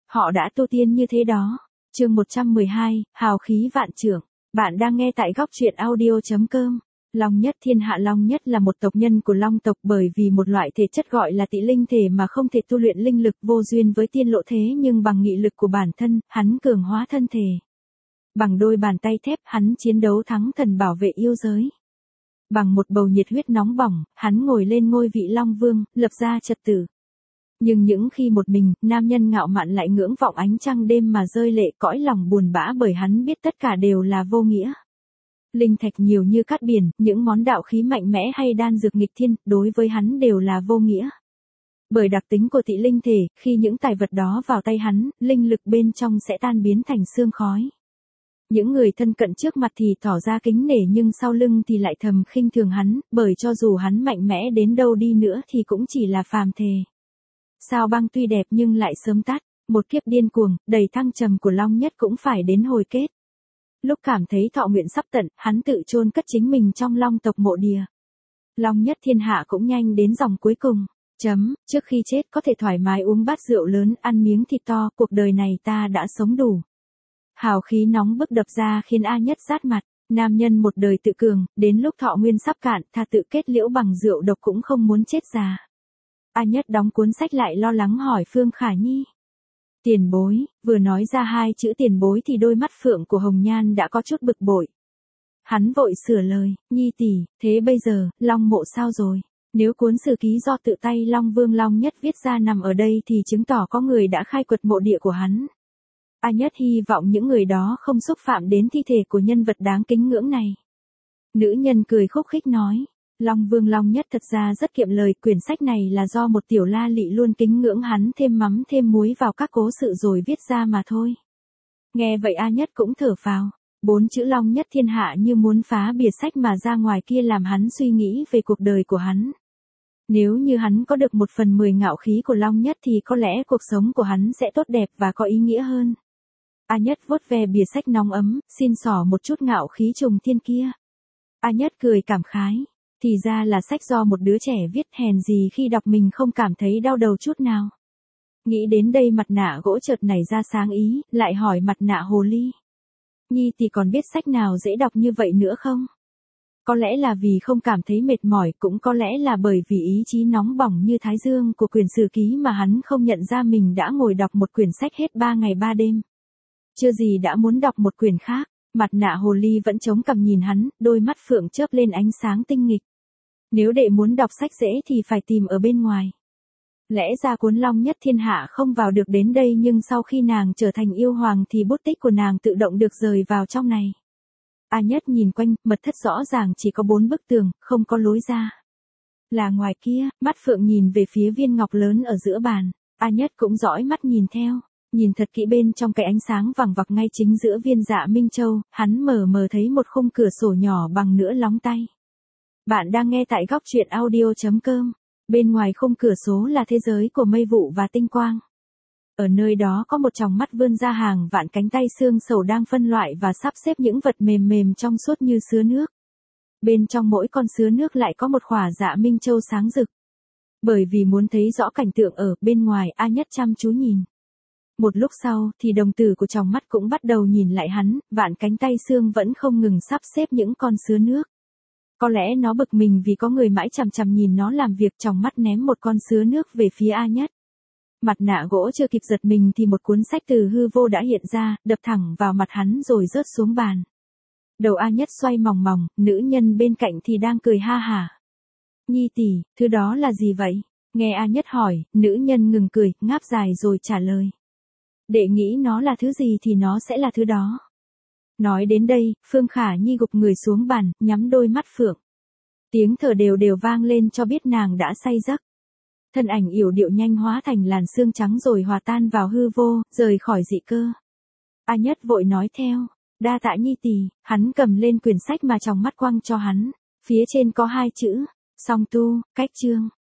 Họ đã tu tiên như thế đó. Chương 112, hào khí vạn trượng. Bạn đang nghe tại góc truyện audio.com. Long Nhất Thiên Hạ. Long Nhất là một tộc nhân của Long tộc, bởi vì một loại thể chất gọi là tị linh thể mà không thể tu luyện linh lực, vô duyên với tiên lộ thế, nhưng bằng nghị lực của bản thân, hắn cường hóa thân thể. Bằng đôi bàn tay thép, hắn chiến đấu thắng thần, bảo vệ yêu giới. Bằng một bầu nhiệt huyết nóng bỏng, hắn ngồi lên ngôi vị Long Vương, lập ra trật tự. Nhưng những khi một mình, nam nhân ngạo mạn lại ngưỡng vọng ánh trăng đêm mà rơi lệ, cõi lòng buồn bã, bởi hắn biết tất cả đều là vô nghĩa. Linh thạch nhiều như cát biển, những món đạo khí mạnh mẽ hay đan dược nghịch thiên, đối với hắn đều là vô nghĩa. Bởi đặc tính của tị linh thể, khi những tài vật đó vào tay hắn, linh lực bên trong sẽ tan biến thành sương khói. Những người thân cận trước mặt thì tỏ ra kính nể, nhưng sau lưng thì lại thầm khinh thường hắn, bởi cho dù hắn mạnh mẽ đến đâu đi nữa thì cũng chỉ là phàm thể. Sao băng tuy đẹp nhưng lại sớm tắt, một kiếp điên cuồng, đầy thăng trầm của Long Nhất cũng phải đến hồi kết. Lúc cảm thấy thọ nguyện sắp tận, hắn tự chôn cất chính mình trong Long tộc mộ địa. Long Nhất Thiên Hạ cũng nhanh đến dòng cuối cùng. Trước khi chết có thể thoải mái uống bát rượu lớn, ăn miếng thịt to, cuộc đời này ta đã sống đủ. Hào khí nóng bức đập ra khiến A Nhất rát mặt. Nam nhân một đời tự cường, đến lúc thọ nguyên sắp cạn, thà tự kết liễu bằng rượu độc cũng không muốn chết già. A Nhất đóng cuốn sách lại, lo lắng hỏi Phương Khả Nhi. Tiền bối. Vừa nói ra hai chữ tiền bối thì đôi mắt phượng của Hồng Nhan đã có chút bực bội. Hắn vội sửa lời, Nhi tỷ, thế bây giờ, Long mộ sao rồi? Nếu cuốn sử ký do tự tay Long Vương Long Nhất viết ra nằm ở đây thì chứng tỏ có người đã khai quật mộ địa của hắn. A Nhất hy vọng những người đó không xúc phạm đến thi thể của nhân vật đáng kính ngưỡng này. Nữ nhân cười khúc khích nói. Long Vương Long Nhất thật ra rất kiệm lời, quyển sách này là do một tiểu la lị luôn kính ngưỡng hắn thêm mắm thêm muối vào các cố sự rồi viết ra mà thôi. Nghe vậy A Nhất cũng thở phào. 4 chữ Long Nhất Thiên Hạ như muốn phá bìa sách mà ra ngoài kia, làm hắn suy nghĩ về cuộc đời của hắn. Nếu như hắn có được 1/10 ngạo khí của Long Nhất thì có lẽ cuộc sống của hắn sẽ tốt đẹp và có ý nghĩa hơn. A Nhất vuốt ve bìa sách nóng ấm, xin xỏ một chút ngạo khí trùng thiên kia. A Nhất cười cảm khái. Thì ra là sách do một đứa trẻ viết, hèn gì khi đọc mình không cảm thấy đau đầu chút nào. Nghĩ đến đây mặt nạ gỗ chợt nảy ra sáng ý, lại hỏi mặt nạ hồ ly. Nhi thì còn biết sách nào dễ đọc như vậy nữa không? Có lẽ là vì không cảm thấy mệt mỏi, cũng có lẽ là bởi vì ý chí nóng bỏng như thái dương của quyển sử ký mà hắn không nhận ra mình đã ngồi đọc một quyển sách hết 3 ngày 3 đêm. Chưa gì đã muốn đọc một quyển khác. Mặt nạ hồ ly vẫn chống cằm nhìn hắn, đôi mắt phượng chớp lên ánh sáng tinh nghịch. Nếu đệ muốn đọc sách dễ thì phải tìm ở bên ngoài. Lẽ ra cuốn Long Nhất Thiên Hạ không vào được đến đây, nhưng sau khi nàng trở thành yêu hoàng thì bút tích của nàng tự động được rời vào trong này. A Nhất nhìn quanh, mật thất rõ ràng chỉ có 4 bức tường, không có lối ra. Là ngoài kia, mắt phượng nhìn về phía viên ngọc lớn ở giữa bàn. A Nhất cũng dõi mắt nhìn theo. Nhìn thật kỹ bên trong cái ánh sáng vằng vặc ngay chính giữa viên dạ Minh Châu, hắn mờ mờ thấy một khung cửa sổ nhỏ bằng nửa lóng tay. Bạn đang nghe tại góc truyện audio.com. Bên ngoài khung cửa sổ là thế giới của mây vụ và tinh quang. Ở nơi đó có một tròng mắt vươn ra hàng vạn cánh tay xương sầu đang phân loại và sắp xếp những vật mềm mềm trong suốt như sứa nước. Bên trong mỗi con sứa nước lại có một khỏa dạ Minh Châu sáng rực. Bởi vì muốn thấy rõ cảnh tượng ở bên ngoài, A Nhất chăm chú nhìn. Một lúc sau thì đồng tử của tròng mắt cũng bắt đầu nhìn lại hắn, vạn cánh tay xương vẫn không ngừng sắp xếp những con sứa nước. Có lẽ nó bực mình vì có người mãi chằm chằm nhìn nó làm việc, tròng mắt ném một con sứa nước về phía A Nhất. Mặt nạ gỗ chưa kịp giật mình thì một cuốn sách từ hư vô đã hiện ra, đập thẳng vào mặt hắn rồi rớt xuống bàn. Đầu A Nhất xoay mòng mòng, nữ nhân bên cạnh thì đang cười ha hả. Nhi tỷ, thứ đó là gì vậy? Nghe A Nhất hỏi, nữ nhân ngừng cười, ngáp dài rồi trả lời. Đệ nghĩ nó là thứ gì thì nó sẽ là thứ đó. Nói đến đây, Phương Khả Nhi gục người xuống bàn, nhắm đôi mắt phượng. Tiếng thở đều đều vang lên cho biết nàng đã say giấc. Thân ảnh yểu điệu nhanh hóa thành làn sương trắng rồi hòa tan vào hư vô, rời khỏi dị cơ. A Nhất vội nói theo, đa tạ Nhi tỷ. Hắn cầm lên quyển sách mà trong mắt quăng cho hắn. Phía trên có 2 chữ, song tu, cách chương.